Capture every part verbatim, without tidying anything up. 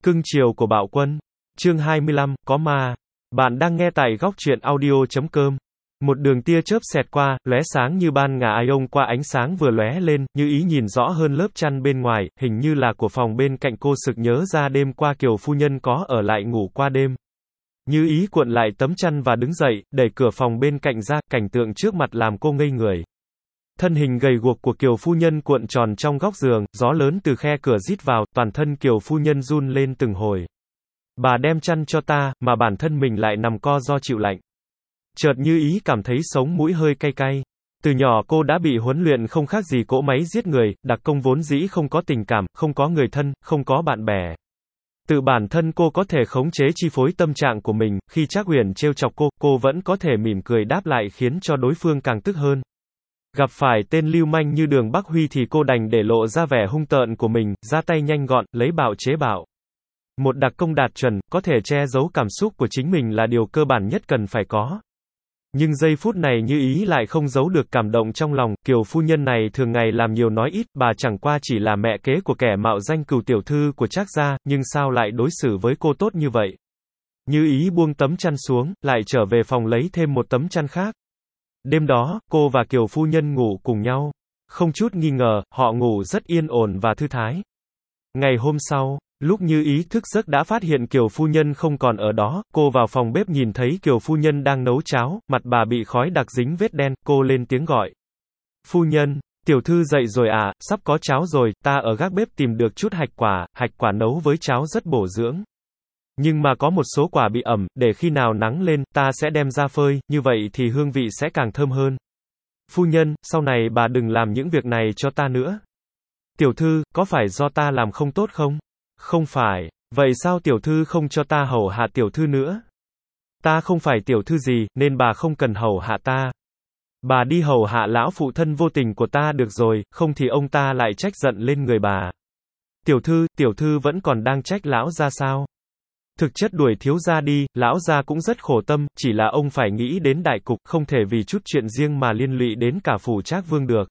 Cưng chiều của Bạo Quân. Chương hai mươi lăm, có ma. Bạn đang nghe tại góc truyện audio chấm com. Một đường tia chớp xẹt qua, lóe sáng như ban ngà ai ông qua ánh sáng vừa lóe lên, Như Ý nhìn rõ hơn lớp chăn bên ngoài, hình như là của phòng bên cạnh cô sực nhớ ra đêm qua Kiều phu nhân có ở lại ngủ qua đêm. Như Ý cuộn lại tấm chăn và đứng dậy, đẩy cửa phòng bên cạnh ra, cảnh tượng trước mặt làm cô ngây người. Thân hình gầy guộc của Kiều phu nhân cuộn tròn trong góc giường, gió lớn từ khe cửa rít vào, toàn thân Kiều phu nhân run lên từng hồi. Bà đem chăn cho ta, mà bản thân mình lại nằm co do chịu lạnh. Chợt Như Ý cảm thấy sống mũi hơi cay cay. Từ nhỏ cô đã bị huấn luyện không khác gì cỗ máy giết người, đặc công vốn dĩ không có tình cảm, không có người thân, không có bạn bè. Tự bản thân cô có thể khống chế chi phối tâm trạng của mình, khi Trác Uyển trêu chọc cô, cô vẫn có thể mỉm cười đáp lại khiến cho đối phương càng tức hơn. Gặp phải tên lưu manh như Đường Bắc Huy thì cô đành để lộ ra vẻ hung tợn của mình, ra tay nhanh gọn, lấy bạo chế bạo. Một đặc công đạt chuẩn, có thể che giấu cảm xúc của chính mình là điều cơ bản nhất cần phải có. Nhưng giây phút này Như Ý lại không giấu được cảm động trong lòng, Kiều phu nhân này thường ngày làm nhiều nói ít, bà chẳng qua chỉ là mẹ kế của kẻ mạo danh Cửu tiểu thư của Trác gia, nhưng sao lại đối xử với cô tốt như vậy? Như Ý buông tấm chăn xuống, lại trở về phòng lấy thêm một tấm chăn khác. Đêm đó, cô và Kiều phu nhân ngủ cùng nhau. Không chút nghi ngờ, họ ngủ rất yên ổn và thư thái. Ngày hôm sau, lúc Như Ý thức giấc đã phát hiện Kiều phu nhân không còn ở đó, cô vào phòng bếp nhìn thấy Kiều phu nhân đang nấu cháo, mặt bà bị khói đặc dính vết đen, cô lên tiếng gọi. Phu nhân, tiểu thư dậy rồi à, sắp có cháo rồi, ta ở gác bếp tìm được chút hạch quả, hạch quả nấu với cháo rất bổ dưỡng. Nhưng mà có một số quả bị ẩm, để khi nào nắng lên, ta sẽ đem ra phơi, như vậy thì hương vị sẽ càng thơm hơn. Phu nhân, sau này bà đừng làm những việc này cho ta nữa. Tiểu thư, có phải do ta làm không tốt không? Không phải. Vậy sao tiểu thư không cho ta hầu hạ tiểu thư nữa? Ta không phải tiểu thư gì, nên bà không cần hầu hạ ta. Bà đi hầu hạ lão phụ thân vô tình của ta được rồi, không thì ông ta lại trách giận lên người bà. Tiểu thư, tiểu thư vẫn còn đang trách lão gia sao? Thực chất đuổi thiếu gia đi, lão gia cũng rất khổ tâm, chỉ là ông phải nghĩ đến đại cục, không thể vì chút chuyện riêng mà liên lụy đến cả phủ Trác vương được.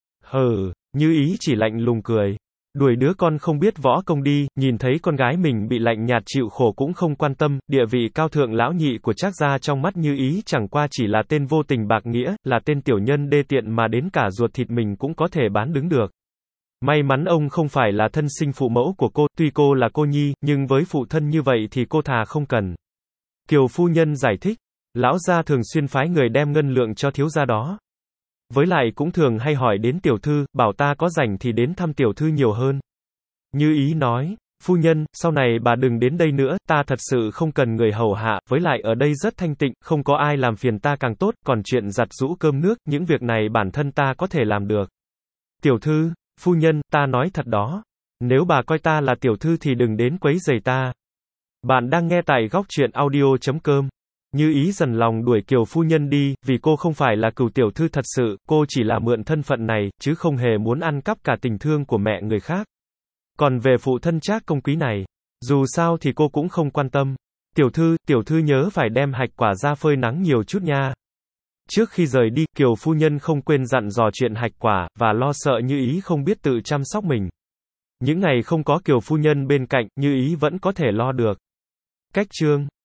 Hừ, Như Ý chỉ lạnh lùng cười. Đuổi đứa con không biết võ công đi, nhìn thấy con gái mình bị lạnh nhạt chịu khổ cũng không quan tâm, địa vị cao thượng lão nhị của Trác gia trong mắt Như Ý chẳng qua chỉ là tên vô tình bạc nghĩa, là tên tiểu nhân đê tiện mà đến cả ruột thịt mình cũng có thể bán đứng được. May mắn ông không phải là thân sinh phụ mẫu của cô, tuy cô là cô nhi, nhưng với phụ thân như vậy thì cô thà không cần. Kiều phu nhân giải thích, lão gia thường xuyên phái người đem ngân lượng cho thiếu gia đó. Với lại cũng thường hay hỏi đến tiểu thư, bảo ta có rảnh thì đến thăm tiểu thư nhiều hơn. Như Ý nói, phu nhân, sau này bà đừng đến đây nữa, ta thật sự không cần người hầu hạ, với lại ở đây rất thanh tịnh, không có ai làm phiền ta càng tốt, còn chuyện giặt giũ cơm nước, những việc này bản thân ta có thể làm được. Tiểu thư, phu nhân, ta nói thật đó. Nếu bà coi ta là tiểu thư thì đừng đến quấy rầy ta. Bạn đang nghe tại góc truyện audio chấm com. Như Ý dần lòng đuổi Kiều phu nhân đi, vì cô không phải là Cửu tiểu thư thật sự, cô chỉ là mượn thân phận này, chứ không hề muốn ăn cắp cả tình thương của mẹ người khác. Còn về phụ thân Trác công quý này, dù sao thì cô cũng không quan tâm. Tiểu thư, tiểu thư nhớ phải đem hạch quả ra phơi nắng nhiều chút nha. Trước khi rời đi, Kiều phu nhân không quên dặn dò chuyện hạch quả, và lo sợ Như Ý không biết tự chăm sóc mình. Những ngày không có Kiều phu nhân bên cạnh, Như Ý vẫn có thể lo được. Cách chương